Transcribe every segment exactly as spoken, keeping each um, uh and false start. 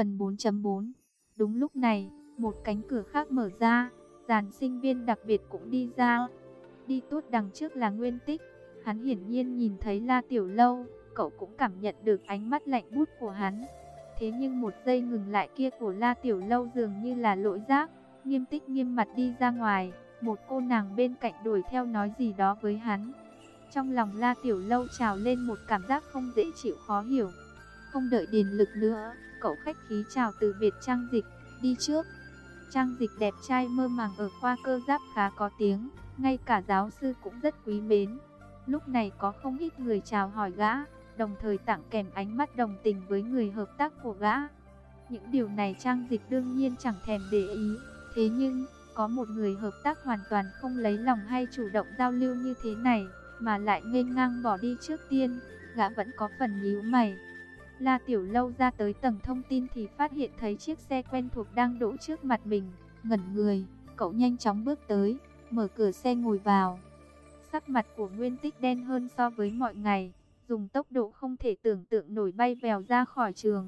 Phần bốn chấm bốn. Đúng lúc này, một cánh cửa khác mở ra, dàn sinh viên đặc biệt cũng đi ra. Đi tốt đằng trước là Nguyên Tích. Hắn hiển nhiên nhìn thấy La Tiểu Lâu, cậu cũng cảm nhận được ánh mắt lạnh buốt của hắn. Thế nhưng một giây ngừng lại kia của La Tiểu Lâu dường như là lỗi giác. Nghiêm Tích nghiêm mặt đi ra ngoài, một cô nàng bên cạnh đuổi theo nói gì đó với hắn. Trong lòng La Tiểu Lâu trào lên một cảm giác không dễ chịu khó hiểu. Không đợi Điền Lực nữa, cậu khách khí chào từ biệt Trang Dịch, đi trước. Trang Dịch đẹp trai mơ màng ở khoa cơ giáp khá có tiếng, ngay cả giáo sư cũng rất quý mến. Lúc này có không ít người chào hỏi gã, đồng thời tặng kèm ánh mắt đồng tình với người hợp tác của gã. Những điều này Trang Dịch đương nhiên chẳng thèm để ý, thế nhưng có một người hợp tác hoàn toàn không lấy lòng hay chủ động giao lưu như thế này, mà lại nghênh ngang bỏ đi trước tiên, gã vẫn có phần nhíu mày. La Tiểu Lâu ra tới tầng thông tin thì phát hiện thấy chiếc xe quen thuộc đang đỗ trước mặt mình, ngẩn người, cậu nhanh chóng bước tới, mở cửa xe ngồi vào. Sắc mặt của Nguyên Tích đen hơn so với mọi ngày, dùng tốc độ không thể tưởng tượng nổi bay vèo ra khỏi trường.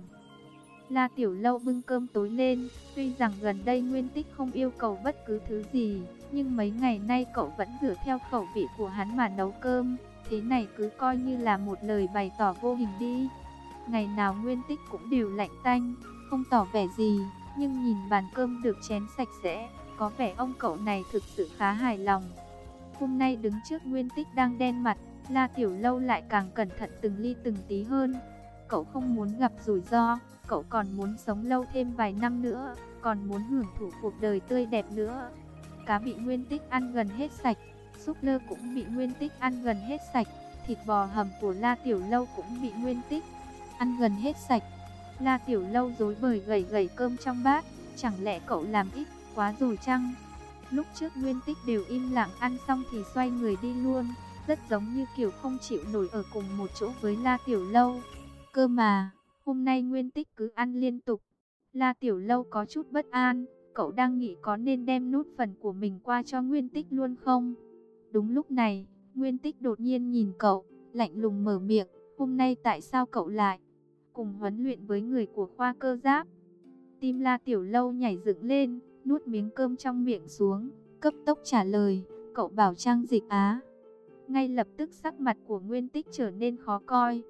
La Tiểu Lâu bưng cơm tối lên, tuy rằng gần đây Nguyên Tích không yêu cầu bất cứ thứ gì, nhưng mấy ngày nay cậu vẫn dựa theo khẩu vị của hắn mà nấu cơm, thế này cứ coi như là một lời bày tỏ vô hình đi. Ngày nào Nguyên Tích cũng đều lạnh tanh, không tỏ vẻ gì, nhưng nhìn bàn cơm được chén sạch sẽ, có vẻ ông cậu này thực sự khá hài lòng. Hôm nay đứng trước Nguyên Tích đang đen mặt, La Tiểu Lâu lại càng cẩn thận từng ly từng tí hơn. Cậu không muốn gặp rủi ro, cậu còn muốn sống lâu thêm vài năm nữa, còn muốn hưởng thụ cuộc đời tươi đẹp nữa. Cá bị Nguyên Tích ăn gần hết sạch, súp lơ cũng bị Nguyên Tích ăn gần hết sạch, thịt bò hầm của La Tiểu Lâu cũng bị Nguyên Tích ăn gần hết sạch. La Tiểu Lâu rối bời gẩy gẩy cơm trong bát, chẳng lẽ cậu làm ít quá rồi chăng? Lúc trước Nguyên Tích đều im lặng ăn xong thì xoay người đi luôn, rất giống như kiểu không chịu nổi ở cùng một chỗ với La Tiểu Lâu. Cơ mà, hôm nay Nguyên Tích cứ ăn liên tục. La Tiểu Lâu có chút bất an, cậu đang nghĩ có nên đem nốt phần của mình qua cho Nguyên Tích luôn không? Đúng lúc này, Nguyên Tích đột nhiên nhìn cậu, lạnh lùng mở miệng, hôm nay tại sao cậu lại cùng huấn luyện với người của khoa cơ giáp? Tim La Tiểu Lâu nhảy dựng lên, nuốt miếng cơm trong miệng xuống, cấp tốc trả lời, cậu bảo Trang Dịch á. Ngay lập tức sắc mặt của Nguyên Tích trở nên khó coi.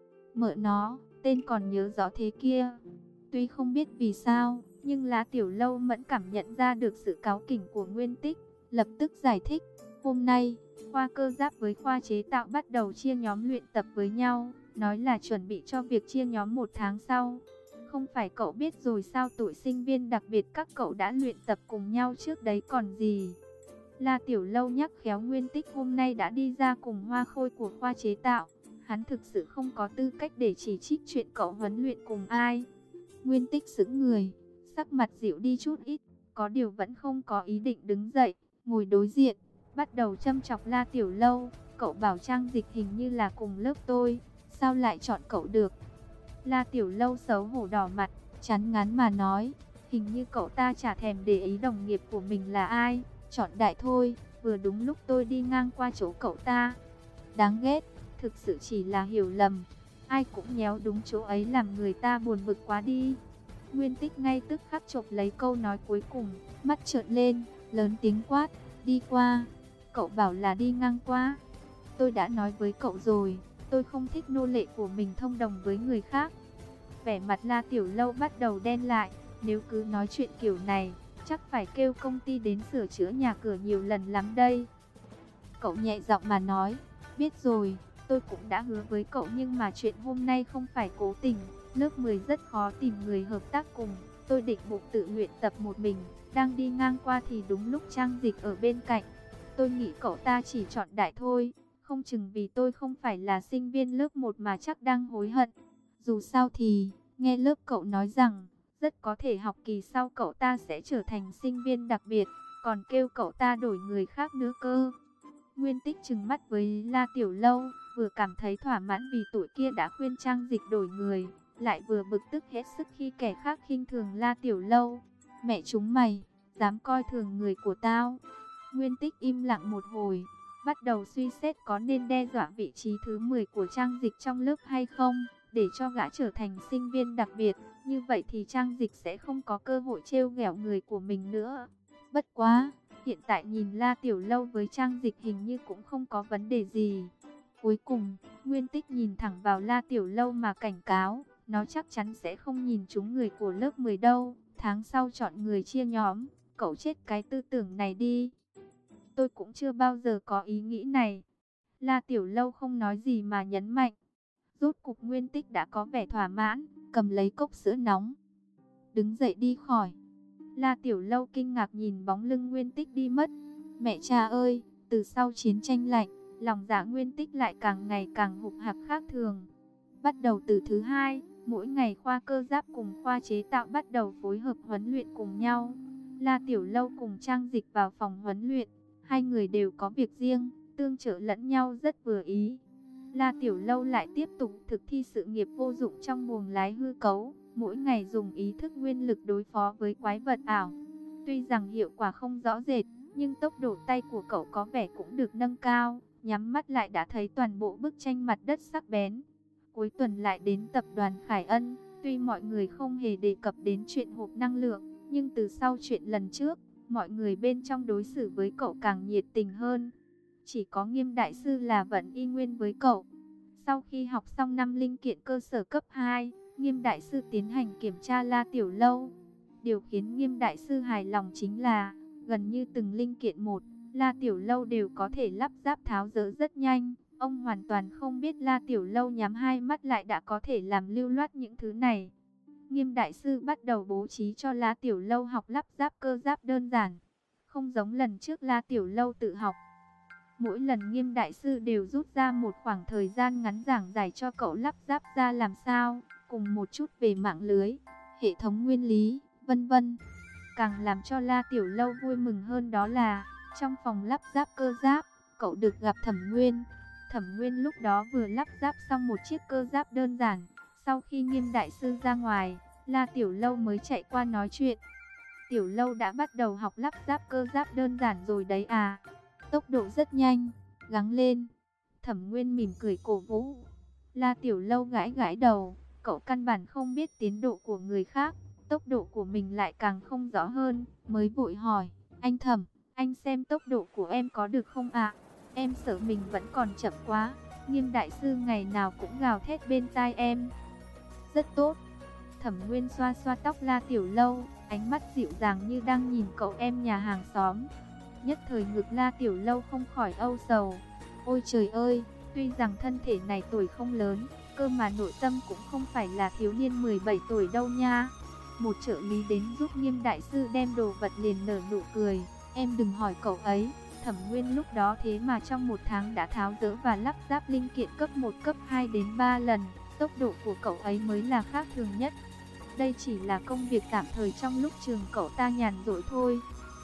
Mợ nó, tên còn nhớ rõ thế kia. Tuy không biết vì sao, nhưng La Tiểu Lâu mẫn cảm nhận ra được sự cáu kỉnh của Nguyên Tích, lập tức giải thích. Hôm nay, khoa cơ giáp với khoa chế tạo bắt đầu chia nhóm luyện tập với nhau, nói là chuẩn bị cho việc chia nhóm một tháng sau. Không phải cậu biết rồi sao, tụi sinh viên đặc biệt các cậu đã luyện tập cùng nhau trước đấy còn gì. La Tiểu Lâu nhắc khéo Nguyên Tích hôm nay đã đi ra cùng Hoa Khôi của khoa chế tạo. Hắn thực sự không có tư cách để chỉ trích chuyện cậu huấn luyện cùng ai. Nguyên Tích sững người, sắc mặt dịu đi chút ít, có điều vẫn không có ý định đứng dậy, ngồi đối diện, bắt đầu châm chọc La Tiểu Lâu. Cậu bảo Trang Dịch hình như là cùng lớp tôi, sao lại chọn cậu được? La Tiểu Lâu xấu hổ đỏ mặt, chán ngán mà nói, hình như cậu ta chả thèm để ý đồng nghiệp của mình là ai, chọn đại thôi, vừa đúng lúc tôi đi ngang qua chỗ cậu ta. Đáng ghét, thực sự chỉ là hiểu lầm, ai cũng nhéo đúng chỗ ấy làm người ta buồn bực quá đi. Nguyên Tích ngay tức khắc chộp lấy câu nói cuối cùng, mắt trợn lên, lớn tiếng quát, đi qua. Cậu bảo là đi ngang qua. Tôi đã nói với cậu rồi, tôi không thích nô lệ của mình thông đồng với người khác. Vẻ mặt La Tiểu Lâu bắt đầu đen lại, nếu cứ nói chuyện kiểu này, chắc phải kêu công ty đến sửa chữa nhà cửa nhiều lần lắm đây. Cậu nhẹ giọng mà nói, biết rồi, tôi cũng đã hứa với cậu nhưng mà chuyện hôm nay không phải cố tình. Lớp mười rất khó tìm người hợp tác cùng, tôi định bụng tự luyện tập một mình, đang đi ngang qua thì đúng lúc Trang Dịch ở bên cạnh. Tôi nghĩ cậu ta chỉ chọn đại thôi, không chừng vì tôi không phải là sinh viên lớp một mà chắc đang hối hận. Dù sao thì, nghe lớp cậu nói rằng, rất có thể học kỳ sau cậu ta sẽ trở thành sinh viên đặc biệt, còn kêu cậu ta đổi người khác nữa cơ. Nguyên Tích trừng mắt với La Tiểu Lâu, vừa cảm thấy thỏa mãn vì tụi kia đã khuyên Trang Dịch đổi người, lại vừa bực tức hết sức khi kẻ khác khinh thường La Tiểu Lâu. Mẹ chúng mày, dám coi thường người của tao. Nguyên Tích im lặng một hồi, bắt đầu suy xét có nên đe dọa vị trí thứ mười của Trang Dịch trong lớp hay không, để cho gã trở thành sinh viên đặc biệt. Như vậy thì Trang Dịch sẽ không có cơ hội trêu ghẹo người của mình nữa. Bất quá, hiện tại nhìn La Tiểu Lâu với Trang Dịch hình như cũng không có vấn đề gì. Cuối cùng, Nguyên Tích nhìn thẳng vào La Tiểu Lâu mà cảnh cáo, nó chắc chắn sẽ không nhìn trúng người của lớp mười đâu, tháng sau chọn người chia nhóm, cậu chết cái tư tưởng này đi. Tôi cũng chưa bao giờ có ý nghĩ này. La Tiểu Lâu không nói gì mà nhấn mạnh. Rốt cục Nguyên Tích đã có vẻ thỏa mãn, cầm lấy cốc sữa nóng, đứng dậy đi khỏi. La Tiểu Lâu kinh ngạc nhìn bóng lưng Nguyên Tích đi mất. Mẹ cha ơi, từ sau chiến tranh lạnh, lòng dạ Nguyên Tích lại càng ngày càng hục hạc khác thường. Bắt đầu từ thứ hai, mỗi ngày khoa cơ giáp cùng khoa chế tạo bắt đầu phối hợp huấn luyện cùng nhau. La Tiểu Lâu cùng Trang Dịch vào phòng huấn luyện, hai người đều có việc riêng, tương trợ lẫn nhau rất vừa ý. La Tiểu Lâu lại tiếp tục thực thi sự nghiệp vô dụng trong buồng lái hư cấu, mỗi ngày dùng ý thức nguyên lực đối phó với quái vật ảo. Tuy rằng hiệu quả không rõ rệt, nhưng tốc độ tay của cậu có vẻ cũng được nâng cao, nhắm mắt lại đã thấy toàn bộ bức tranh mặt đất sắc bén. Cuối tuần lại đến tập đoàn Khải Ân, tuy mọi người không hề đề cập đến chuyện hộp năng lượng, nhưng từ sau chuyện lần trước, mọi người bên trong đối xử với cậu càng nhiệt tình hơn. Chỉ có Nghiêm đại sư là vẫn y nguyên với cậu. Sau khi học xong năm linh kiện cơ sở cấp hai, Nghiêm đại sư tiến hành kiểm tra La Tiểu Lâu. Điều khiến Nghiêm đại sư hài lòng chính là, gần như từng linh kiện một, La Tiểu Lâu đều có thể lắp ráp tháo dỡ rất nhanh. Ông hoàn toàn không biết La Tiểu Lâu nhắm hai mắt lại đã có thể làm lưu loát những thứ này. Nghiêm đại sư bắt đầu bố trí cho La Tiểu Lâu học lắp ráp cơ giáp đơn giản. Không giống lần trước La Tiểu Lâu tự học. Mỗi lần Nghiêm đại sư đều rút ra một khoảng thời gian ngắn giảng giải cho cậu lắp ráp ra làm sao, cùng một chút về mạng lưới, hệ thống nguyên lý, vân vân. Càng làm cho La Tiểu Lâu vui mừng hơn đó là, trong phòng lắp ráp cơ giáp, cậu được gặp Thẩm Nguyên. Thẩm Nguyên lúc đó vừa lắp ráp xong một chiếc cơ giáp đơn giản. Sau khi Nghiêm đại sư ra ngoài, La Tiểu Lâu mới chạy qua nói chuyện. Tiểu Lâu đã bắt đầu học lắp ráp cơ giáp đơn giản rồi đấy à? Tốc độ rất nhanh, gắng lên. Thẩm Nguyên mỉm cười cổ vũ. La Tiểu Lâu gãi gãi đầu, cậu căn bản không biết tiến độ của người khác, tốc độ của mình lại càng không rõ hơn, mới vội hỏi, anh Thẩm, anh xem tốc độ của em có được không ạ? Em sợ mình vẫn còn chậm quá. Nghiêm đại sư ngày nào cũng gào thét bên tai em. Rất tốt. Thẩm Nguyên xoa xoa tóc La Tiểu Lâu, ánh mắt dịu dàng như đang nhìn cậu em nhà hàng xóm. Nhất thời ngực La Tiểu Lâu không khỏi âu sầu. Ôi trời ơi, tuy rằng thân thể này tuổi không lớn, cơ mà nội tâm cũng không phải là thiếu niên mười bảy tuổi đâu nha. Một trợ lý đến giúp Nghiêm đại sư đem đồ vật liền nở nụ cười. Em đừng hỏi cậu ấy, Thẩm Nguyên lúc đó thế mà trong một tháng đã tháo dỡ và lắp ráp linh kiện cấp một, cấp hai đến ba lần. Tốc độ của cậu ấy mới là khác thường nhất. Đây chỉ là công việc tạm thời trong lúc trường cậu ta nhàn rỗi thôi.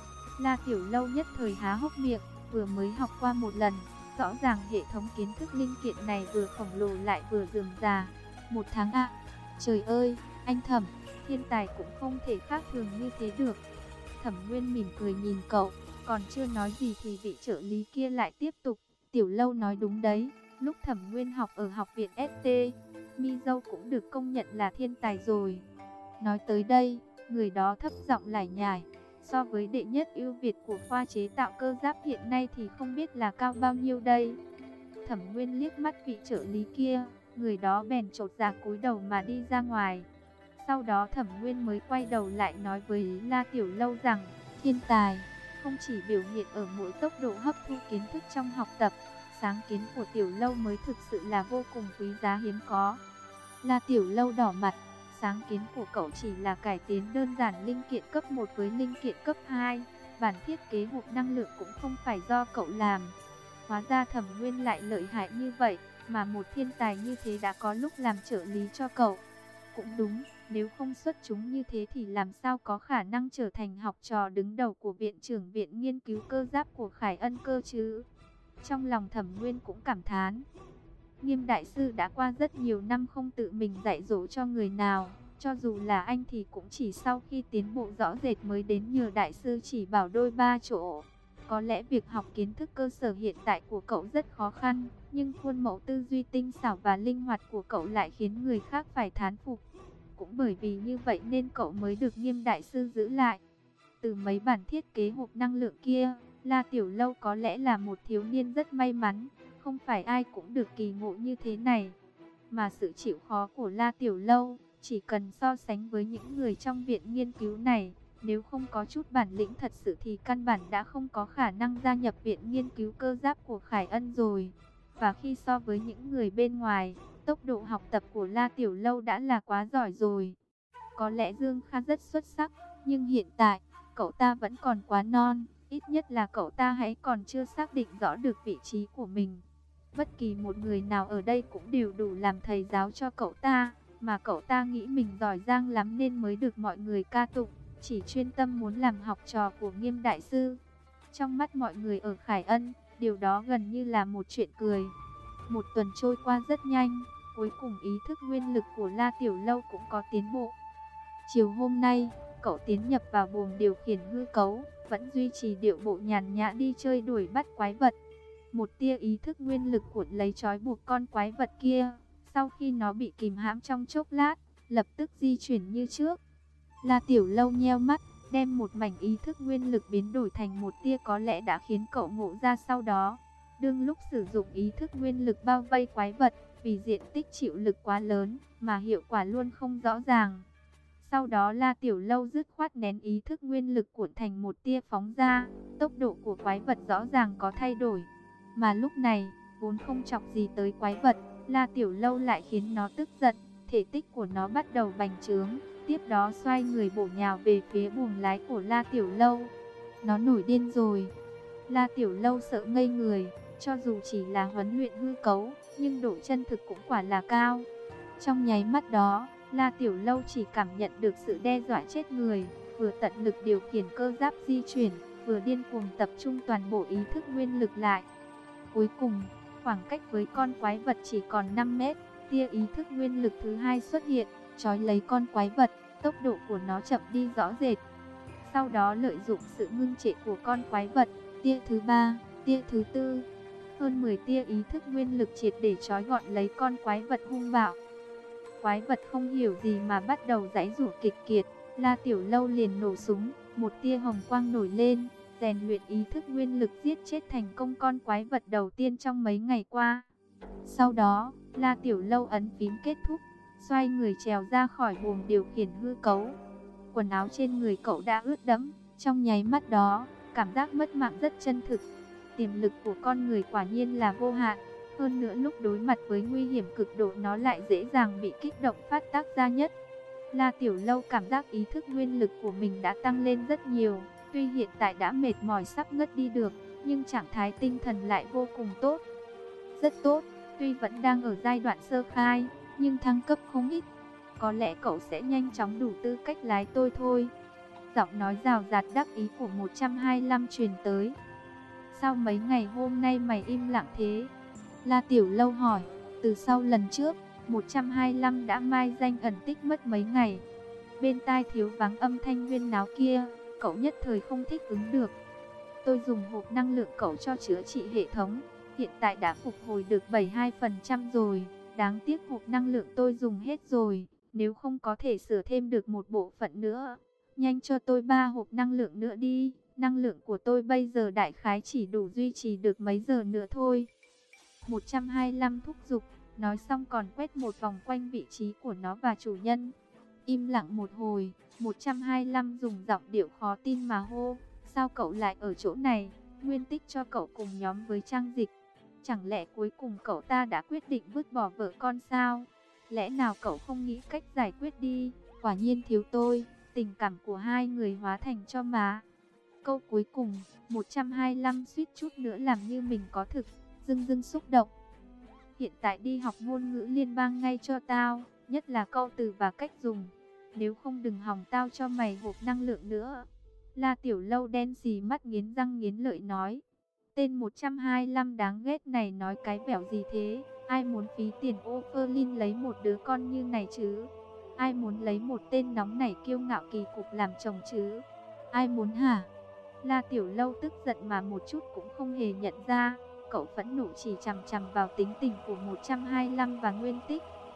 La Tiểu Lâu nhất thời há hốc miệng, vừa mới học qua một lần, rõ ràng hệ thống kiến thức linh kiện này vừa khổng lồ lại vừa rườm rà. Một tháng ạ, trời ơi, anh Thẩm, thiên tài cũng không thể khác thường như thế được. Thẩm Nguyên mỉm cười nhìn cậu, còn chưa nói gì thì vị trợ lý kia lại tiếp tục. Tiểu Lâu nói đúng đấy, lúc Thẩm Nguyên học ở học viện ét tê, Mi Dâu cũng được công nhận là thiên tài rồi. Nói tới đây, người đó thấp giọng lải nhải. So với đệ nhất ưu việt của khoa chế tạo cơ giáp hiện nay thì không biết là cao bao nhiêu đây. Thẩm Nguyên liếc mắt vị trợ lý kia, người đó bèn chột dạ cúi đầu mà đi ra ngoài. Sau đó Thẩm Nguyên mới quay đầu lại nói với La Tiểu Lâu rằng, thiên tài không chỉ biểu hiện ở mỗi tốc độ hấp thu kiến thức trong học tập, sáng kiến của Tiểu Lâu mới thực sự là vô cùng quý giá hiếm có. La Tiểu Lâu đỏ mặt. Sáng kiến của cậu chỉ là cải tiến đơn giản linh kiện cấp một với linh kiện cấp hai, bản thiết kế hộp năng lượng cũng không phải do cậu làm. Hóa ra Thẩm Nguyên lại lợi hại như vậy, mà một thiên tài như thế đã có lúc làm trợ lý cho cậu. Cũng đúng, nếu không xuất chúng như thế thì làm sao có khả năng trở thành học trò đứng đầu của viện trưởng viện nghiên cứu cơ giáp của Khải Ân cơ chứ. Trong lòng Thẩm Nguyên cũng cảm thán. Nghiêm đại sư đã qua rất nhiều năm không tự mình dạy dỗ cho người nào, cho dù là anh thì cũng chỉ sau khi tiến bộ rõ rệt mới đến nhờ đại sư chỉ bảo đôi ba chỗ. Có lẽ việc học kiến thức cơ sở hiện tại của cậu rất khó khăn, nhưng khuôn mẫu tư duy tinh xảo và linh hoạt của cậu lại khiến người khác phải thán phục. cũng bởi vì như vậy nên cậu mới được Nghiêm đại sư giữ lại. Từ mấy bản thiết kế hộp năng lượng kia, La Tiểu Lâu có lẽ là một thiếu niên rất may mắn, không phải ai cũng được kỳ ngộ như thế này. Mà sự chịu khó của La Tiểu Lâu, chỉ cần so sánh với những người trong viện nghiên cứu này, nếu không có chút bản lĩnh thật sự thì căn bản đã không có khả năng gia nhập viện nghiên cứu cơ giáp của Khải Ân rồi. Và khi so với những người bên ngoài, tốc độ học tập của La Tiểu Lâu đã là quá giỏi rồi. Có lẽ Dương Kha rất xuất sắc, nhưng hiện tại, cậu ta vẫn còn quá non, ít nhất là cậu ta hãy còn chưa xác định rõ được vị trí của mình. Bất kỳ một người nào ở đây cũng đều đủ làm thầy giáo cho cậu ta, mà cậu ta nghĩ mình giỏi giang lắm nên mới được mọi người ca tụng, chỉ chuyên tâm muốn làm học trò của Nghiêm đại sư. Trong mắt mọi người ở Khải Ân, điều đó gần như là một chuyện cười. Một tuần trôi qua rất nhanh, cuối cùng ý thức nguyên lực của La Tiểu Lâu cũng có tiến bộ. Chiều hôm nay, cậu tiến nhập vào buồng điều khiển hư cấu, vẫn duy trì điệu bộ nhàn nhã đi chơi đuổi bắt quái vật. Một tia ý thức nguyên lực cuộn lấy trói buộc con quái vật kia, sau khi nó bị kìm hãm trong chốc lát, lập tức di chuyển như trước. La Tiểu Lâu nheo mắt, đem một mảnh ý thức nguyên lực biến đổi thành một tia có lẽ đã khiến cậu ngộ ra sau đó. Đương lúc sử dụng ý thức nguyên lực bao vây quái vật, vì diện tích chịu lực quá lớn, mà hiệu quả luôn không rõ ràng. Sau đó La Tiểu Lâu dứt khoát nén ý thức nguyên lực cuộn thành một tia phóng ra, tốc độ của quái vật rõ ràng có thay đổi. Mà lúc này, vốn không chọc gì tới quái vật, La Tiểu Lâu lại khiến nó tức giận, thể tích của nó bắt đầu bành trướng, tiếp đó xoay người bổ nhào về phía buồng lái của La Tiểu Lâu. Nó nổi điên rồi. La Tiểu Lâu sợ ngây người, cho dù chỉ là huấn luyện hư cấu, nhưng độ chân thực cũng quả là cao. Trong nháy mắt đó, La Tiểu Lâu chỉ cảm nhận được sự đe dọa chết người, vừa tận lực điều khiển cơ giáp di chuyển, vừa điên cuồng tập trung toàn bộ ý thức nguyên lực lại. Cuối cùng, khoảng cách với con quái vật chỉ còn năm mét, tia ý thức nguyên lực thứ hai xuất hiện, trói lấy con quái vật, tốc độ của nó chậm đi rõ rệt. Sau đó lợi dụng sự ngưng trệ của con quái vật, tia thứ ba, tia thứ tư, hơn mười tia ý thức nguyên lực triệt để trói gọn lấy con quái vật hung bạo. Quái vật không hiểu gì mà bắt đầu giãy giụa kịch kiệt, La Tiểu Lâu liền nổ súng, một tia hồng quang nổi lên, rèn luyện ý thức nguyên lực giết chết thành công con quái vật đầu tiên trong mấy ngày qua. Sau đó, La Tiểu Lâu ấn phím kết thúc, xoay người trèo ra khỏi buồng điều khiển hư cấu. Quần áo trên người cậu đã ướt đẫm, trong nháy mắt đó, cảm giác mất mạng rất chân thực. Tiềm lực của con người quả nhiên là vô hạn, hơn nữa lúc đối mặt với nguy hiểm cực độ nó lại dễ dàng bị kích động phát tác ra nhất. La Tiểu Lâu cảm giác ý thức nguyên lực của mình đã tăng lên rất nhiều, tuy hiện tại đã mệt mỏi sắp ngất đi được, nhưng trạng thái tinh thần lại vô cùng tốt. Rất tốt, tuy vẫn đang ở giai đoạn sơ khai, nhưng thăng cấp không ít. Có lẽ cậu sẽ nhanh chóng đủ tư cách lái tôi thôi. Giọng nói rào rạt đắc ý của một trăm hai mươi lăm truyền tới. Sao mấy ngày hôm nay mày im lặng thế? La Tiểu Lâu hỏi. Từ sau lần trước, một trăm hai mươi lăm đã mai danh ẩn tích mất mấy ngày. Bên tai thiếu vắng âm thanh huyên náo kia, cậu nhất thời không thích ứng được. Tôi dùng hộp năng lượng cậu cho chữa trị hệ thống, hiện tại đã phục hồi được bảy mươi hai phần trăm rồi. Đáng tiếc hộp năng lượng tôi dùng hết rồi, nếu không có thể sửa thêm được một bộ phận nữa. Nhanh cho tôi ba hộp năng lượng nữa đi, năng lượng của tôi bây giờ đại khái chỉ đủ duy trì được mấy giờ nữa thôi. một trăm hai mươi lăm thúc giục, nói xong còn quét một vòng quanh vị trí của nó và chủ nhân. Im lặng một hồi, một trăm hai mươi lăm dùng giọng điệu khó tin mà hô, sao cậu lại ở chỗ này? Nguyên Tích cho cậu cùng nhóm với Trang Dịch. Chẳng lẽ cuối cùng cậu ta đã quyết định vứt bỏ vợ con sao? Lẽ nào cậu không nghĩ cách giải quyết đi? Quả nhiên thiếu tôi, tình cảm của hai người hóa thành cho má. Câu cuối cùng, một trăm hai mươi lăm suýt chút nữa làm như mình có thực, dưng dưng xúc động. Hiện tại đi học ngôn ngữ liên bang ngay cho tao, nhất là câu từ và cách dùng. Nếu không đừng hòng tao cho mày hộp năng lượng nữa. La Tiểu Lâu đen xì mắt nghiến răng nghiến lợi nói. Tên một trăm hai mươi lăm đáng ghét này nói cái vẻo gì thế? Ai muốn phí tiền Oferlin lấy một đứa con như này chứ? Ai muốn lấy một tên nóng nảy kiêu ngạo kỳ cục làm chồng chứ? Ai muốn hả? La Tiểu Lâu tức giận mà một chút cũng không hề nhận ra. Cậu phẫn nộ chỉ chằm chằm vào tính tình của một trăm hai mươi lăm và Nguyên Tích,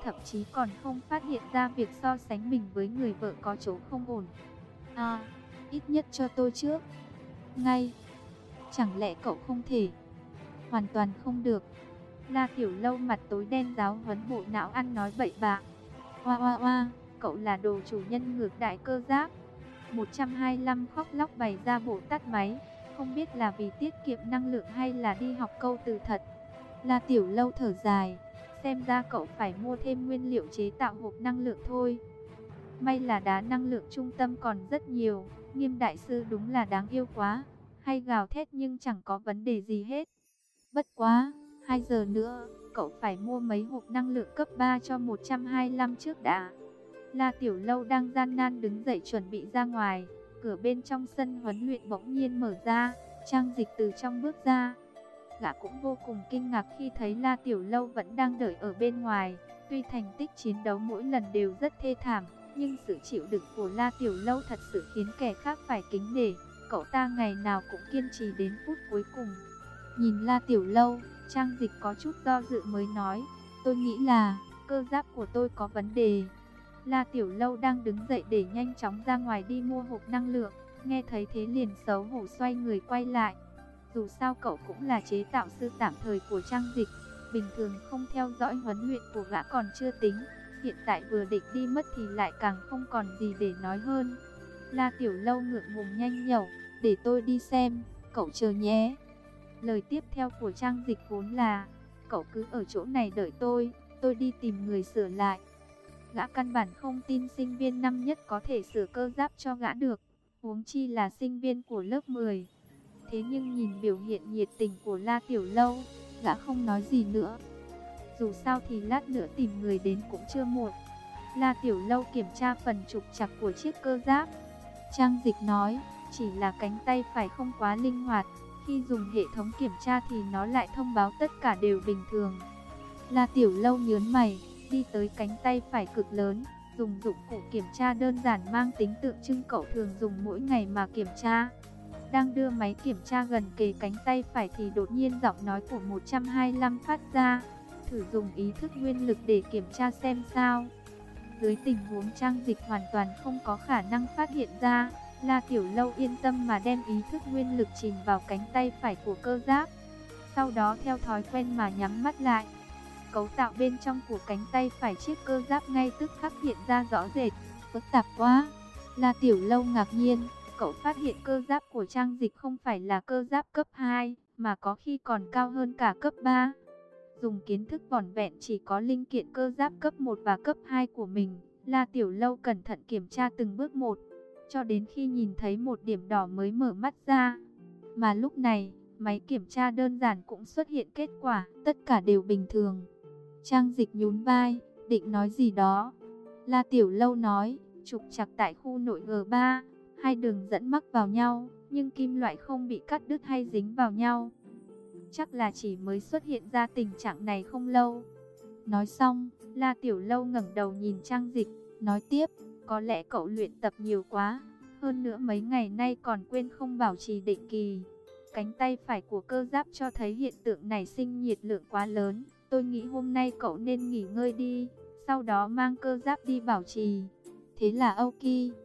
thậm chí còn không phát hiện ra việc so sánh mình với người vợ có chỗ không ổn. À, ít nhất cho tôi trước. Ngay. Chẳng lẽ cậu không thể? Hoàn toàn không được. La Tiểu Lâu mặt tối đen giáo huấn bộ não ăn nói bậy bạ. Oa oa oa, cậu là đồ chủ nhân ngược đại cơ giáp. một trăm hai mươi lăm khóc lóc bày ra bộ tắt máy, không biết là vì tiết kiệm năng lượng hay là đi học câu từ thật. La Tiểu Lâu thở dài, xem ra cậu phải mua thêm nguyên liệu chế tạo hộp năng lượng thôi. May là đá năng lượng trung tâm còn rất nhiều, Nghiêm đại sư đúng là đáng yêu quá, hay gào thét nhưng chẳng có vấn đề gì hết. Bất quá, hai giờ nữa, cậu phải mua mấy hộp năng lượng cấp ba cho một trăm hai mươi lăm trước đã. La Tiểu Lâu đang gian nan đứng dậy chuẩn bị ra ngoài, cửa bên trong sân huấn luyện bỗng nhiên mở ra, Trang Dịch từ trong bước ra. Gã cũng vô cùng kinh ngạc khi thấy La Tiểu Lâu vẫn đang đợi ở bên ngoài. Tuy thành tích chiến đấu mỗi lần đều rất thê thảm, nhưng sự chịu đựng của La Tiểu Lâu thật sự khiến kẻ khác phải kính nể. Cậu ta ngày nào cũng kiên trì đến phút cuối cùng. Nhìn La Tiểu Lâu, Trang Dịch có chút do dự mới nói, tôi nghĩ là cơ giáp của tôi có vấn đề. La Tiểu Lâu đang đứng dậy để nhanh chóng ra ngoài đi mua hộp năng lượng, nghe thấy thế liền xấu hổ xoay người quay lại. Dù sao cậu cũng là chế tạo sư tạm thời của Trang Dịch, bình thường không theo dõi huấn luyện của gã còn chưa tính, hiện tại vừa định đi mất thì lại càng không còn gì để nói hơn. La Tiểu Lâu ngượng ngùng nhanh nhẩu, để tôi đi xem, cậu chờ nhé. Lời tiếp theo của Trang Dịch vốn là, cậu cứ ở chỗ này đợi tôi, tôi đi tìm người sửa lại. Gã căn bản không tin sinh viên năm nhất có thể sửa cơ giáp cho gã được, huống chi là sinh viên của lớp mười. Thế nhưng nhìn biểu hiện nhiệt tình của La Tiểu Lâu, gã không nói gì nữa. Dù sao thì lát nữa tìm người đến cũng chưa muộn. La Tiểu Lâu kiểm tra phần trục trặc của chiếc cơ giáp. Trang Dịch nói, chỉ là cánh tay phải không quá linh hoạt, khi dùng hệ thống kiểm tra thì nó lại thông báo tất cả đều bình thường. La Tiểu Lâu nhớn mày, đi tới cánh tay phải cực lớn, dùng dụng cụ kiểm tra đơn giản mang tính tượng trưng cậu thường dùng mỗi ngày mà kiểm tra. Đang đưa máy kiểm tra gần kề cánh tay phải thì đột nhiên giọng nói của một trăm hai mươi lăm phát ra, thử dùng ý thức nguyên lực để kiểm tra xem sao. Dưới tình huống Trang Dịch hoàn toàn không có khả năng phát hiện ra, La Tiểu Lâu yên tâm mà đem ý thức nguyên lực chìm vào cánh tay phải của cơ giáp. Sau đó theo thói quen mà nhắm mắt lại. Cấu tạo bên trong của cánh tay phải chiếc cơ giáp ngay tức khắc hiện ra rõ rệt, phức tạp quá. La Tiểu Lâu ngạc nhiên, cậu phát hiện cơ giáp của Trang Dịch không phải là cơ giáp cấp hai, mà có khi còn cao hơn cả cấp ba. Dùng kiến thức vỏn vẹn chỉ có linh kiện cơ giáp cấp một và cấp hai của mình, La Tiểu Lâu cẩn thận kiểm tra từng bước một, cho đến khi nhìn thấy một điểm đỏ mới mở mắt ra. Mà lúc này, máy kiểm tra đơn giản cũng xuất hiện kết quả, tất cả đều bình thường. Trang Dịch nhún vai, định nói gì đó. La Tiểu Lâu nói, trục trặc tại khu nội G ba, hai đường dẫn mắc vào nhau, nhưng kim loại không bị cắt đứt hay dính vào nhau. Chắc là chỉ mới xuất hiện ra tình trạng này không lâu. Nói xong, La Tiểu Lâu ngẩng đầu nhìn Trang Dịch, nói tiếp, có lẽ cậu luyện tập nhiều quá, hơn nữa mấy ngày nay còn quên không bảo trì định kỳ. Cánh tay phải của cơ giáp cho thấy hiện tượng này sinh nhiệt lượng quá lớn, tôi nghĩ hôm nay cậu nên nghỉ ngơi đi, sau đó mang cơ giáp đi bảo trì. Thế là ok.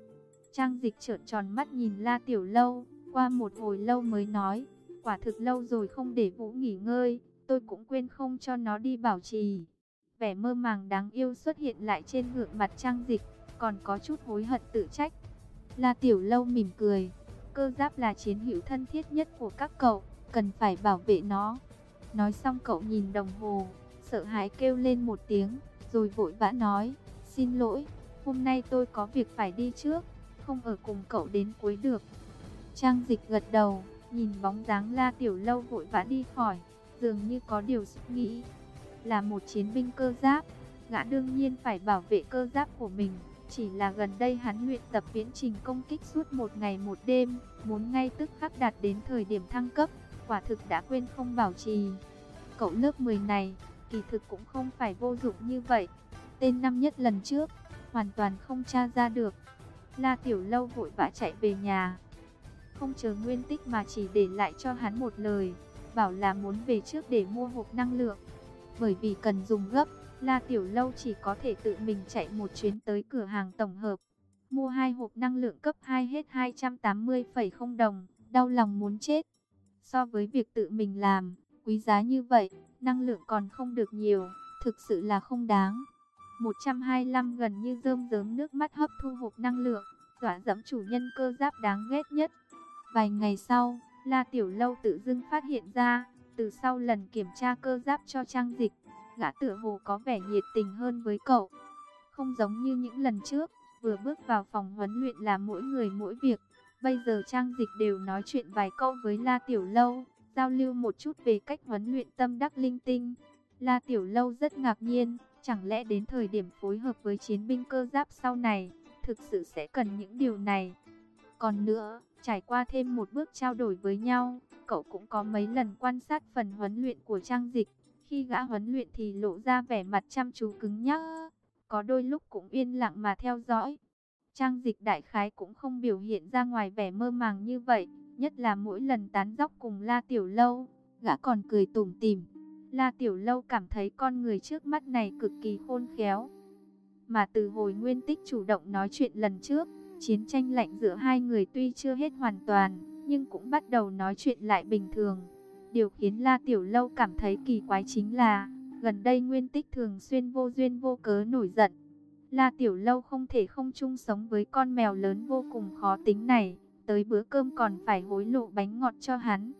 Trang Dịch trợn tròn mắt nhìn La Tiểu Lâu, qua một hồi lâu mới nói, quả thực lâu rồi không để Vũ nghỉ ngơi, tôi cũng quên không cho nó đi bảo trì. Vẻ mơ màng đáng yêu xuất hiện lại trên gương mặt Trang Dịch, còn có chút hối hận tự trách. La Tiểu Lâu mỉm cười, cơ giáp là chiến hữu thân thiết nhất của các cậu, cần phải bảo vệ nó. Nói xong cậu nhìn đồng hồ, sợ hãi kêu lên một tiếng, rồi vội vã nói, xin lỗi, hôm nay tôi có việc phải đi trước, không ở cùng cậu đến cuối được. Trang Dịch gật đầu, nhìn bóng dáng La Tiểu Lâu vội vã đi khỏi, dường như có điều suy nghĩ. Là một chiến binh cơ giáp, gã đương nhiên phải bảo vệ cơ giáp của mình. Chỉ là gần đây hắn luyện tập viễn trình công kích suốt một ngày một đêm, muốn ngay tức khắc đạt đến thời điểm thăng cấp, quả thực đã quên không bảo trì. Cậu lớp mười này, kỳ thực cũng không phải vô dụng như vậy. Tên năm nhất lần trước, hoàn toàn không tra ra được. La Tiểu Lâu vội vã chạy về nhà, không chờ Nguyên Tích mà chỉ để lại cho hắn một lời, bảo là muốn về trước để mua hộp năng lượng, bởi vì cần dùng gấp. La Tiểu Lâu chỉ có thể tự mình chạy một chuyến tới cửa hàng tổng hợp, mua hai hộp năng lượng cấp hai hết hai trăm tám mươi phẩy không đồng, đau lòng muốn chết. So với việc tự mình làm, quý giá như vậy, năng lượng còn không được nhiều, thực sự là không đáng. một trăm hai mươi lăm gần như rơm rớm nước mắt hấp thu hộp năng lượng, dọa dẫm chủ nhân cơ giáp đáng ghét nhất. Vài ngày sau, La Tiểu Lâu tự dưng phát hiện ra, từ sau lần kiểm tra cơ giáp cho Trang Dịch, gã tựa hồ có vẻ nhiệt tình hơn với cậu. Không giống như những lần trước, vừa bước vào phòng huấn luyện là mỗi người mỗi việc. Bây giờ Trang Dịch đều nói chuyện vài câu với La Tiểu Lâu, giao lưu một chút về cách huấn luyện tâm đắc linh tinh. La Tiểu Lâu rất ngạc nhiên, chẳng lẽ đến thời điểm phối hợp với chiến binh cơ giáp sau này, thực sự sẽ cần những điều này. Còn nữa, trải qua thêm một bước trao đổi với nhau, cậu cũng có mấy lần quan sát phần huấn luyện của Trang Dịch. Khi gã huấn luyện thì lộ ra vẻ mặt chăm chú cứng nhắc, có đôi lúc cũng yên lặng mà theo dõi. Trang Dịch đại khái cũng không biểu hiện ra ngoài vẻ mơ màng như vậy, nhất là mỗi lần tán dóc cùng La Tiểu Lâu, gã còn cười tủm tỉm. La Tiểu Lâu cảm thấy con người trước mắt này cực kỳ khôn khéo. Mà từ hồi Nguyên Tích chủ động nói chuyện lần trước, chiến tranh lạnh giữa hai người tuy chưa hết hoàn toàn, nhưng cũng bắt đầu nói chuyện lại bình thường. Điều khiến La Tiểu Lâu cảm thấy kỳ quái chính là, gần đây Nguyên Tích thường xuyên vô duyên vô cớ nổi giận. La Tiểu Lâu không thể không chung sống với con mèo lớn vô cùng khó tính này, tới bữa cơm còn phải hối lộ bánh ngọt cho hắn.